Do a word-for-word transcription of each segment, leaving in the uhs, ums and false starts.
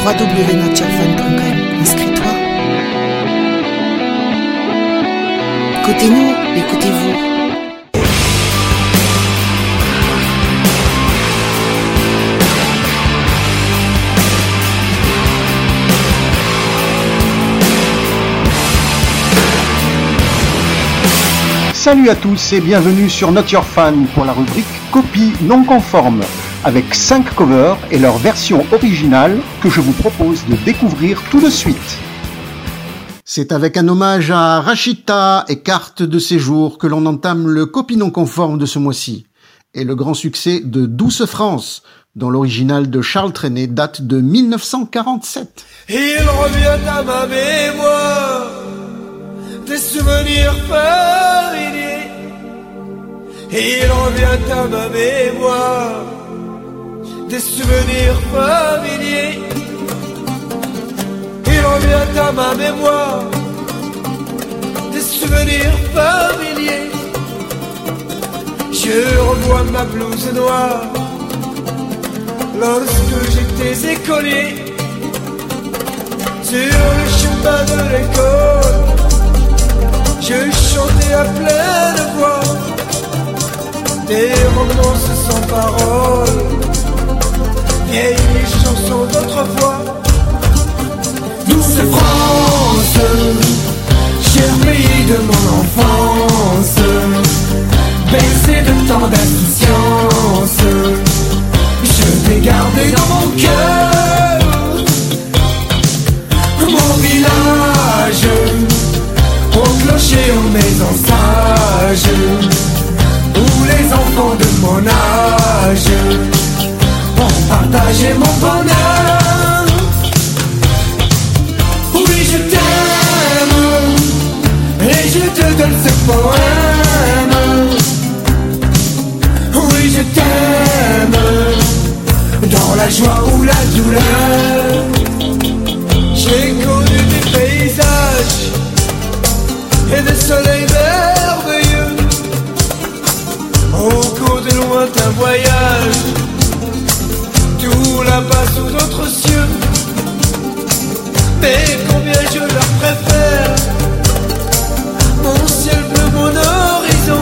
w w w point nature fun point com. Inscris-toi. Écoutez-nous, écoutez-vous. Salut à tous et bienvenue sur Not Your Fan pour la rubrique Copie non conforme, avec cinq covers et leur version originale que je vous propose de découvrir tout de suite. C'est avec un hommage à Rachita et carte de séjour que l'on entame le Copie non conforme de ce mois-ci, et le grand succès de Douce France, dont l'original de Charles Trenet date de dix-neuf cent quarante-sept. Il revient à ma mémoire des souvenirs familiers. Il revient à ma mémoire des souvenirs familiers. Il revient à ma mémoire des souvenirs familiers. Je revois ma blouse noire lorsque j'étais écolier. Sur le chemin de l'école, je chantais à pleine voix des romances sans paroles, vieilles chansons d'autrefois. Douce France, cher pays de mon enfance, bercé de tant d'insouciance, je t'ai gardé dans mon cœur. Mon village, au clocher, aux maisons sages, où les enfants de mon âge ont partagé mon bonheur. Oui, je t'aime, et je te donne ce poème. Oui, je t'aime, dans la joie ou la douleur. J'ai connu des paysages et des soleils merveilleux au cours de lointains voyages, tout là-bas sous d'autres cieux. Mais combien je leur préfère mon ciel bleu, mon horizon,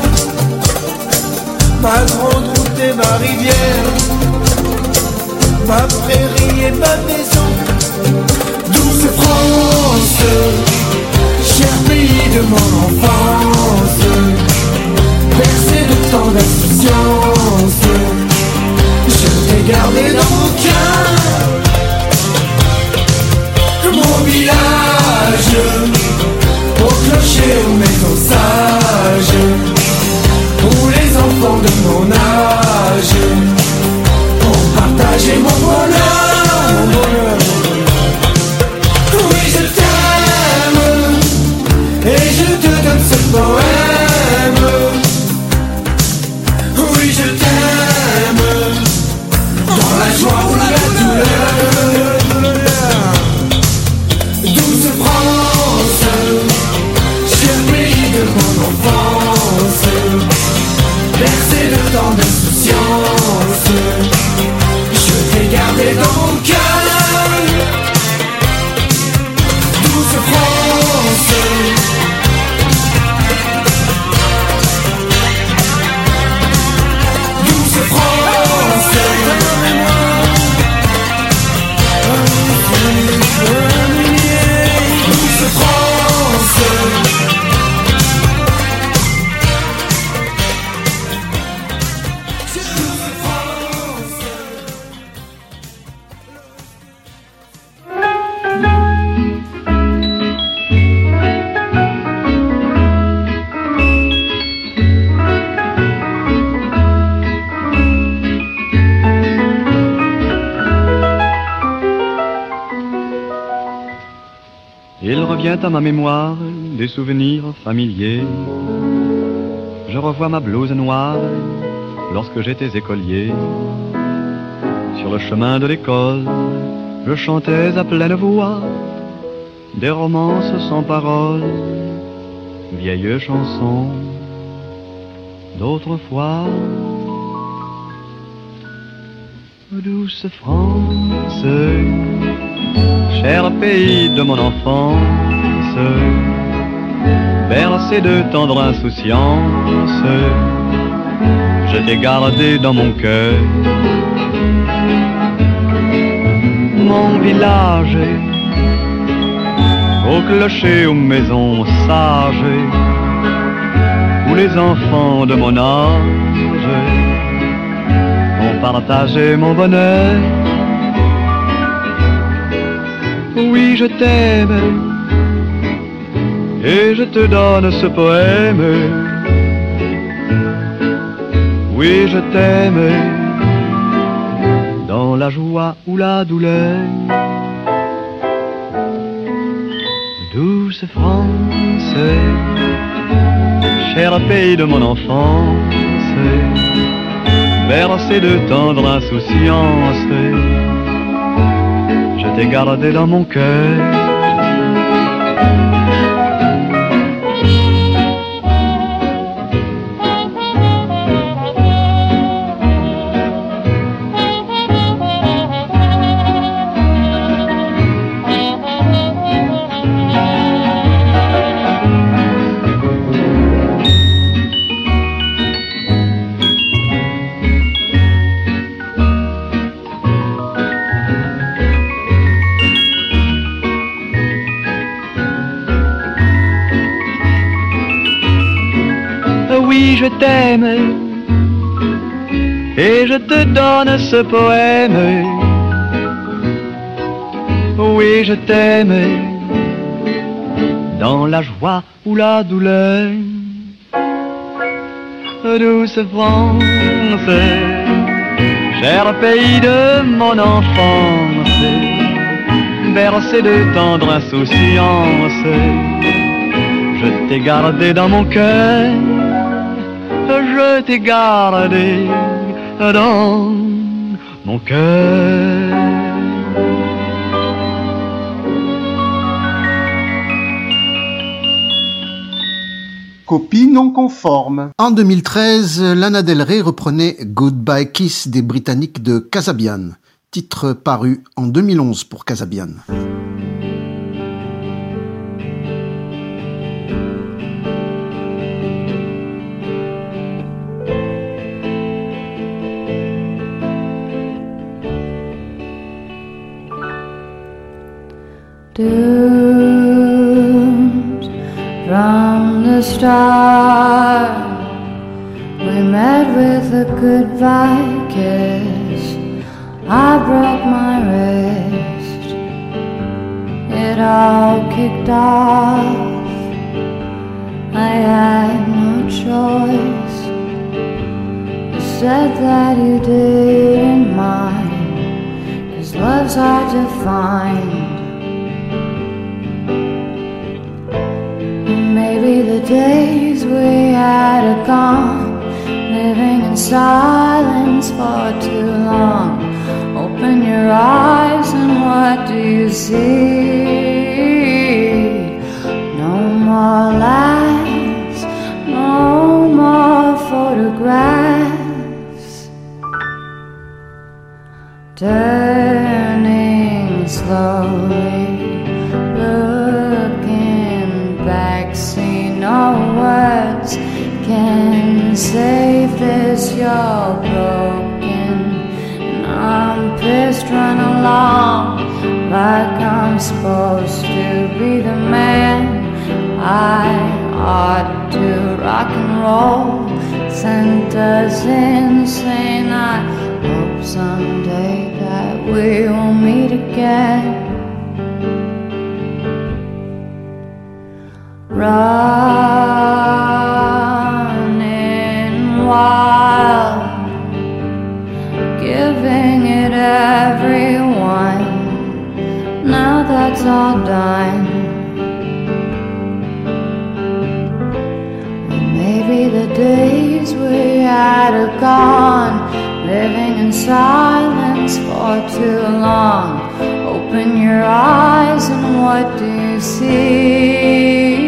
ma grande route et ma rivière, ma prairie et ma maison. Douce France, cher pays de mon enfance, bercé de tant d'insouciance, je t'ai gardé dans mon cœur. Mon village, au clocher, aux maisons sages, où les enfants de mon âge ont partagé mon bonheur, mon bonheur. Oui, je t'aime, et je te donne ce poème. Oui, je t'aime, dans la joie ou la douleur. Douce France, cher pays de mon enfance, bercé de tant d'insouciance, je t'ai gardé dans mon cœur. Douce France, douce France, douce France. Il revient à ma mémoire des souvenirs familiers. Je revois ma blouse noire lorsque j'étais écolier. Sur le chemin de l'école, je chantais à pleine voix des romances sans paroles, vieilles chansons d'autrefois. Douce France, cher pays de mon enfance, bercé de tendre insouciance, je t'ai gardé dans mon cœur. Mon village, au clocher, aux maisons sages, où les enfants de mon âge ont partagé mon bonheur. Oui, je t'aime, et je te donne ce poème. Oui, je t'aime, dans la joie ou la douleur. Douce France, cher pays de mon enfance, bercé de tendre insouciance, je t'ai gardé dans mon cœur. Oui, je t'aime, et je te donne ce poème. Oui, je t'aime, dans la joie ou la douleur. Douce France, cher pays de mon enfance, bercé de tendre insouciance, je t'ai gardé dans mon cœur. Je t'ai gardé dans mon cœur. Copie non conforme. En deux mille treize, Lana Del Rey reprenait Goodbye Kiss des Britanniques de Kasabian, titre paru en deux mille onze pour Kasabian. Doomed from the start, we met with a goodbye kiss. I broke my wrist. It all kicked off. I had no choice. You said that you didn't mind, 'cause love's hard to find. Maybe the days we had are gone, living in silence for too long. Open your eyes and what do you see? No more lies, no more photographs. Turning slowly, looking back, see no words can save this. You're broken and I'm pissed, run along like I'm supposed to be the man. I ought to rock and roll, sent us insane. I hope someday that we will meet again. Running wild, giving it everyone. Now that's all done. Maybe the days we had are gone, living in silence for too long. Open your eyes and what do you see?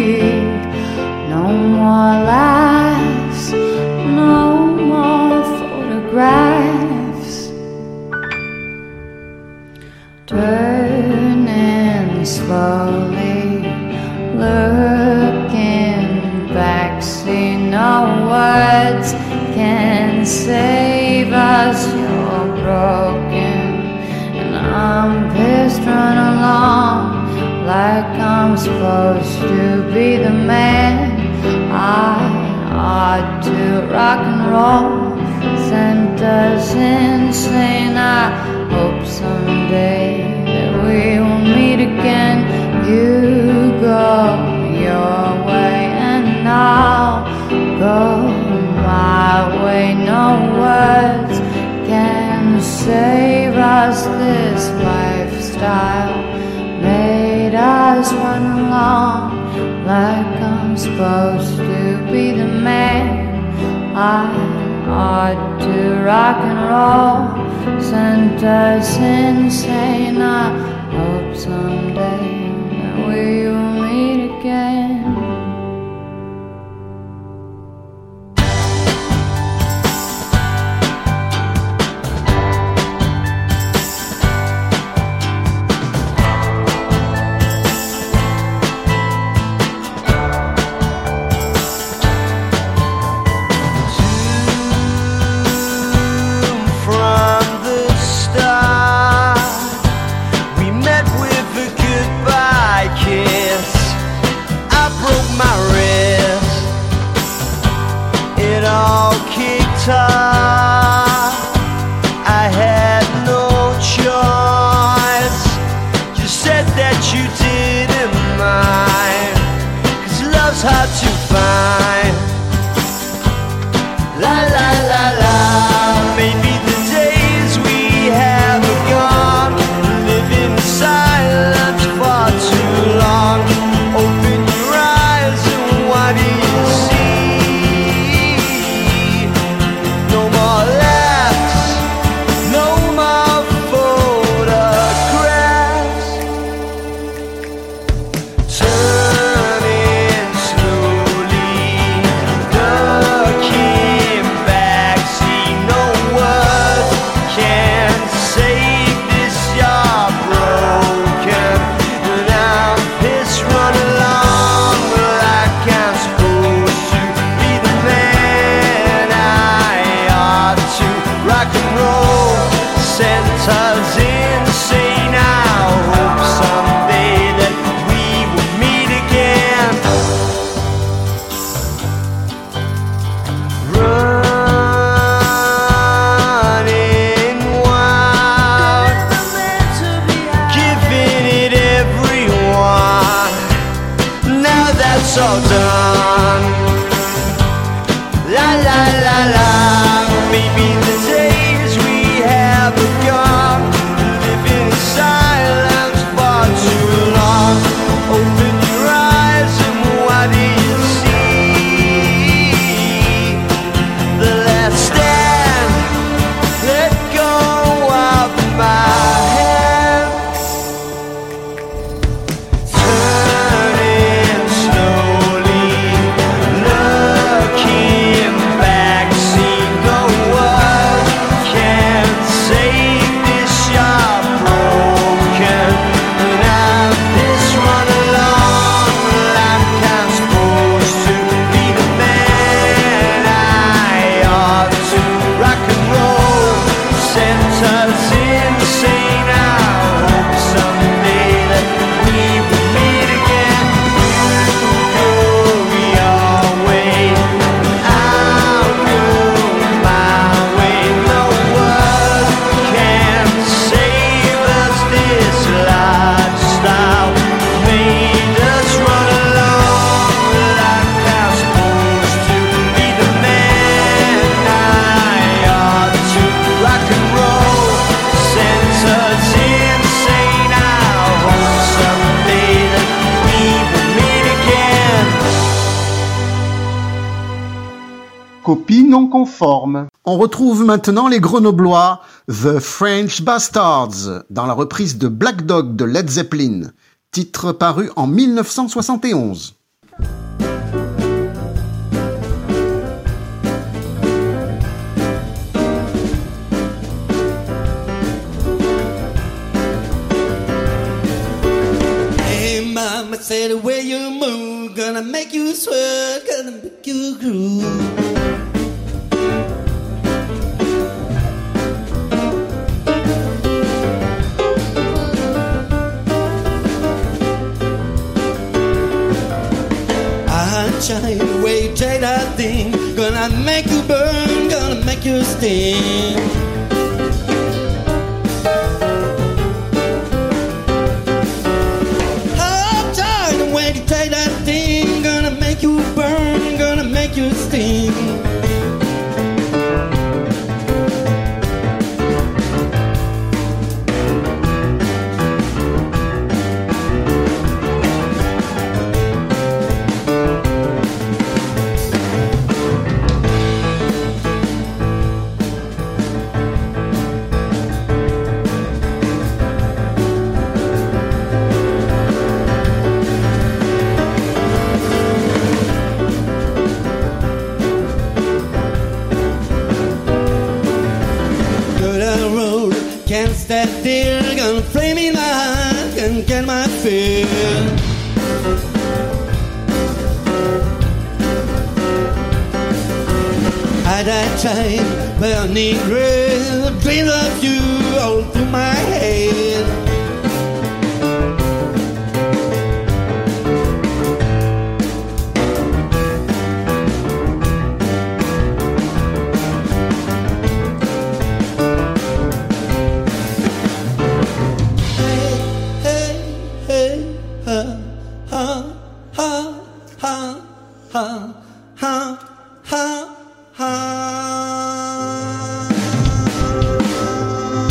No more lies, no more photographs. Turn save us. You're broken, and I'm pissed, run along like I'm supposed to be the man. I ought to rock and roll, sent us insane. I hope someday that we will meet again. You go your way and I'll go my way. No words can save us. This lifestyle made us run along like I'm supposed to be the man. I ought to rock and roll, sent us insane. I hope someday that we will meet again. Hard to find. La la la la. Maybe the days we have are gone. Living in silence far too long. Open your eyes and what do you see? No more laughs, no more photographs. Turning all done. La la la la. Maybe the days we have are gone. Living in silence far too long. Open your eyes and what do you see? The last stand. Let go of my hand. Turning slowly, looking back, see no one can save this shop broken. And I'm this run along like I'm supposed to be the man. I ought to rock and roll, sent us insane. I hope someday that we will meet again. You go your way, I'll go my way. No one can save us. This lifestyle made us run along like I'm supposed to be the man. I ought to rock and roll, sent us insane. I hope someday that we will meet again. Copie non conforme. On retrouve maintenant les Grenoblois, The French Bastards, dans la reprise de Black Dog de Led Zeppelin, titre paru en mille neuf cent soixante et onze. Hey mama, say the way you move, gonna make you sweat, gonna make you groove. Gonna make you burn, gonna make you sting. Hold tight and when you take that thing, gonna make you burn, gonna make you sting. Can't stand still, gonna flame in my eyes, gonna get my fill. At that time, burning red, dreams of you all through my head. Ha, ha, ha.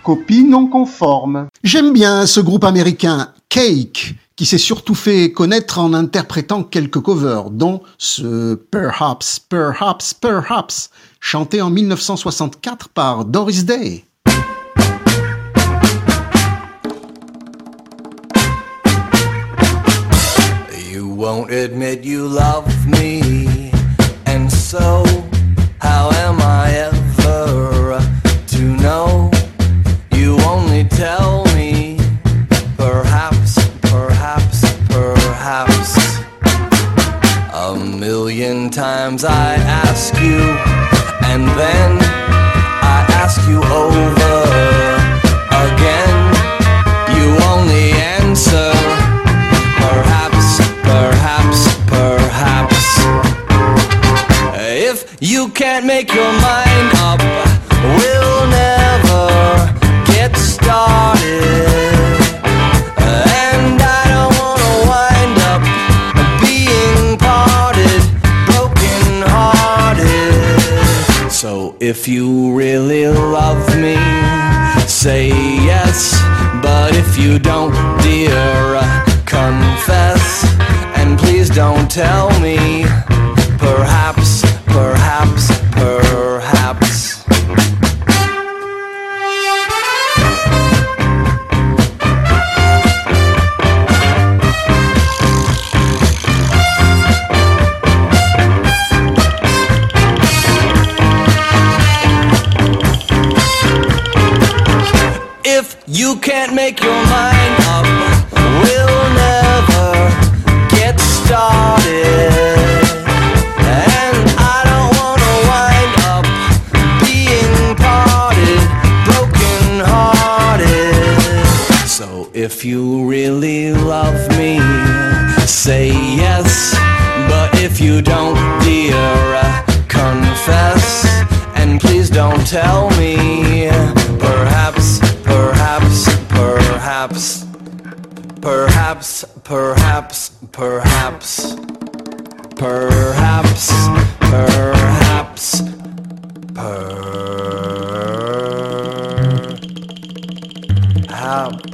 copie non conforme. J'aime bien ce groupe américain Cake, qui s'est surtout fait connaître en interprétant quelques covers, dont ce Perhaps, Perhaps, Perhaps, chanté en mille neuf cent soixante-quatre par Doris Day. You won't admit you love me, and so how am I ever to know? You only tell me, perhaps, perhaps, perhaps. A million times I ask you, and then I ask you over again. You only answer, perhaps, perhaps, perhaps. If you can't make your mind up, we'll never get started. And I don't wanna wind up being parted, broken hearted. So if you really love me, say yes. But if you don't, dear, confess. And please don't tell me, perhaps, perhaps, perhaps. If you can't make your mind up, we'll never get started. And I don't wanna wind up being parted, broken hearted. So if you really love me, say yes. But if you don't, dear, confess. And please don't tell me, perhaps, perhaps, perhaps, perhaps, perhaps, perhaps, perhaps, perhaps, perhaps.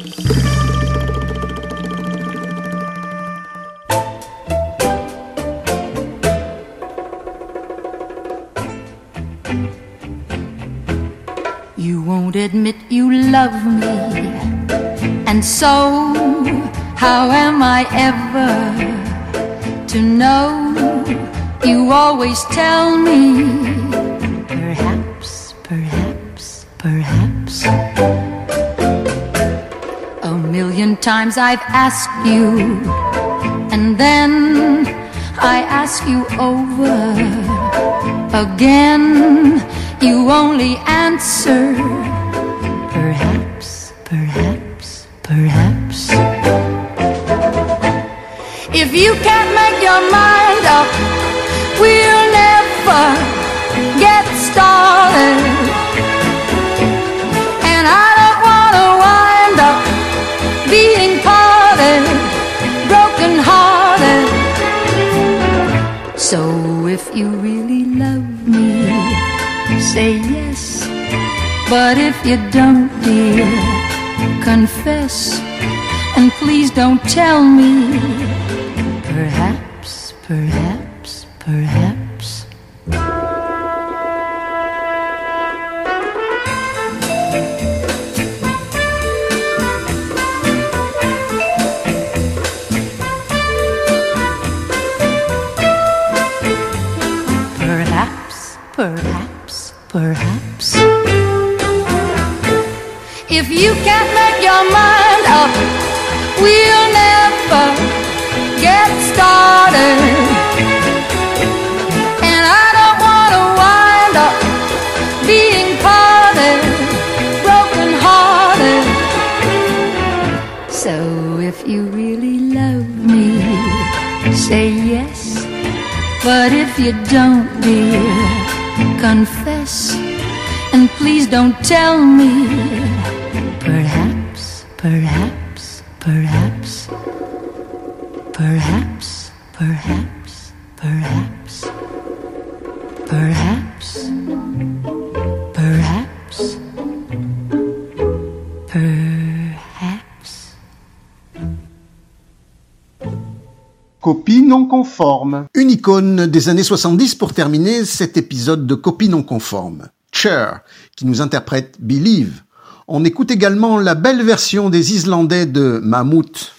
You won't admit you love me, and so how am I ever to know? You always tell me, perhaps, perhaps, perhaps. A million times I've asked you, and then I ask you over again. You only answer, perhaps, perhaps, perhaps. If you can't make your mind up, we'll never get started. And I don't wanna wind up being parted, broken hearted. So if you really love me, say yes. But if you don't, dear, confess. And please don't tell me, perhaps, perhaps, perhaps. Perhaps, perhaps, perhaps. If you can't make your mind up, we'll never get started. And I don't wanna wind up being parted, broken hearted. So if you really love me, say yes. But if you don't, dear, confess. And please don't tell me, perhaps, perhaps, perhaps, perhaps, perhaps, perhaps, perhaps, perhaps, Copie non conforme. Une icône des années soixante-dix pour terminer cet épisode de Copie non conforme. Cher, qui nous interprète Believe. On écoute également la belle version des Islandais de Mammouth.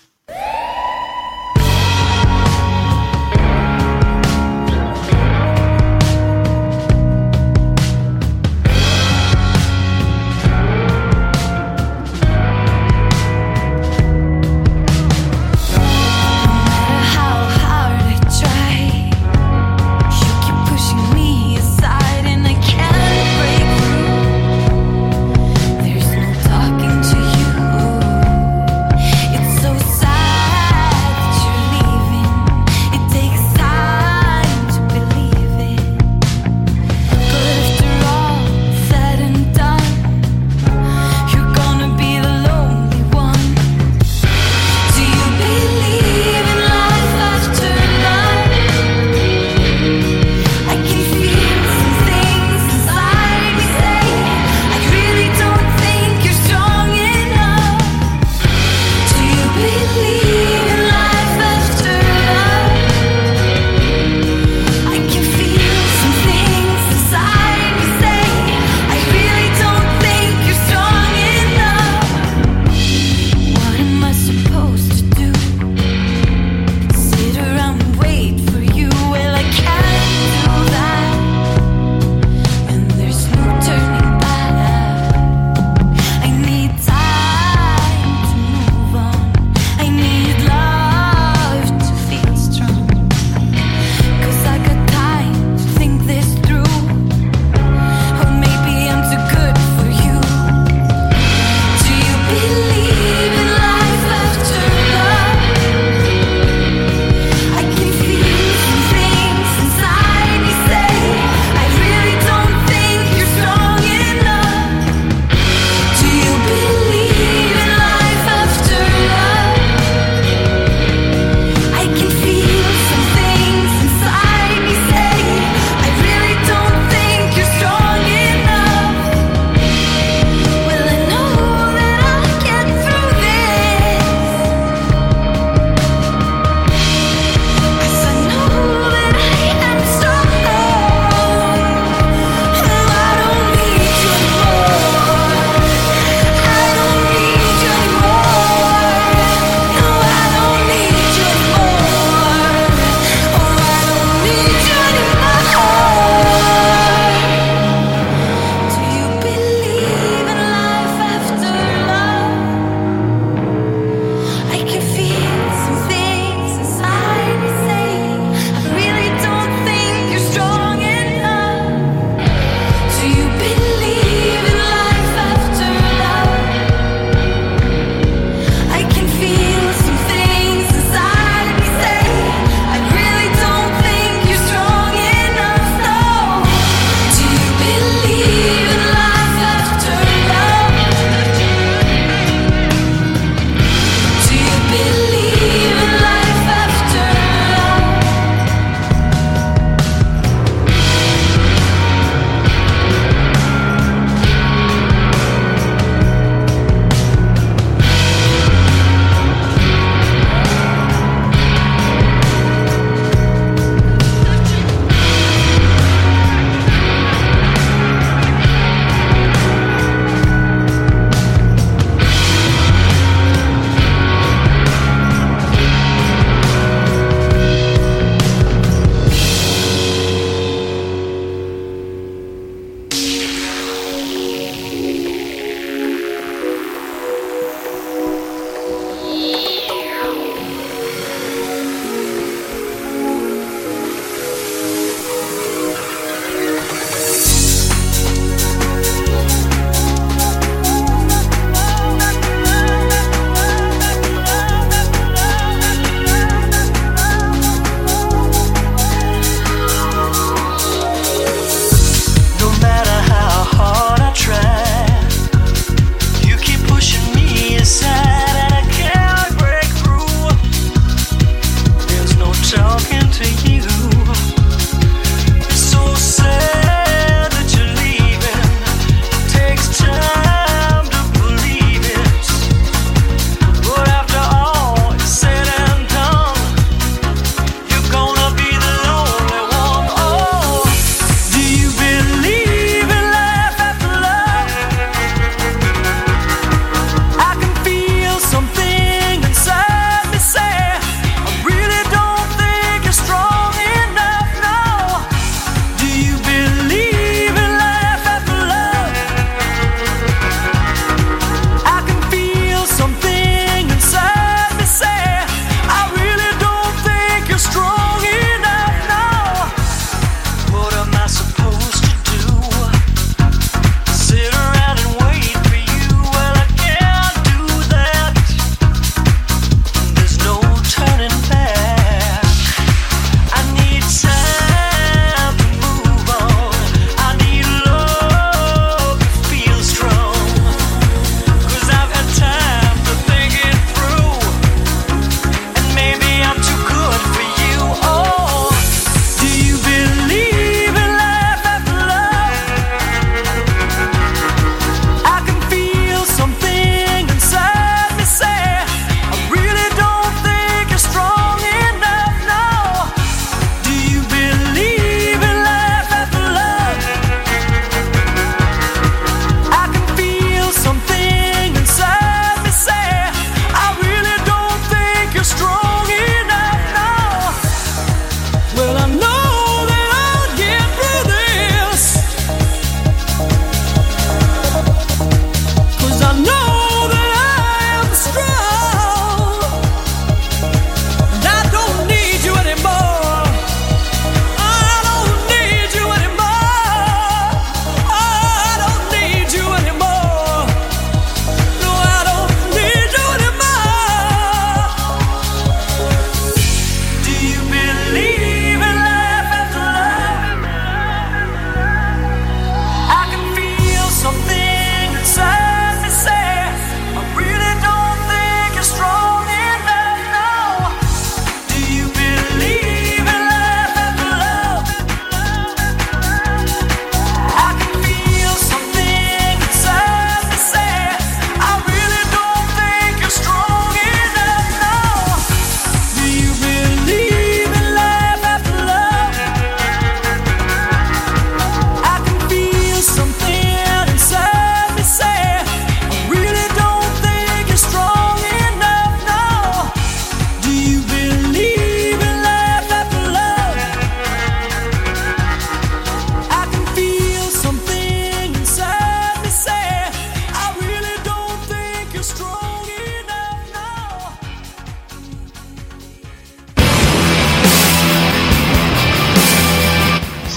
There's no talking to you. It's so sad.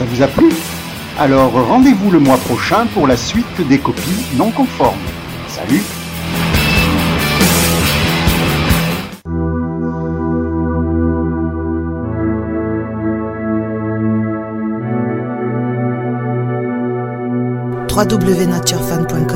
Ça vous a plu? Alors rendez-vous le mois prochain pour la suite des copies non conformes. Salut! w w w point naturefan point com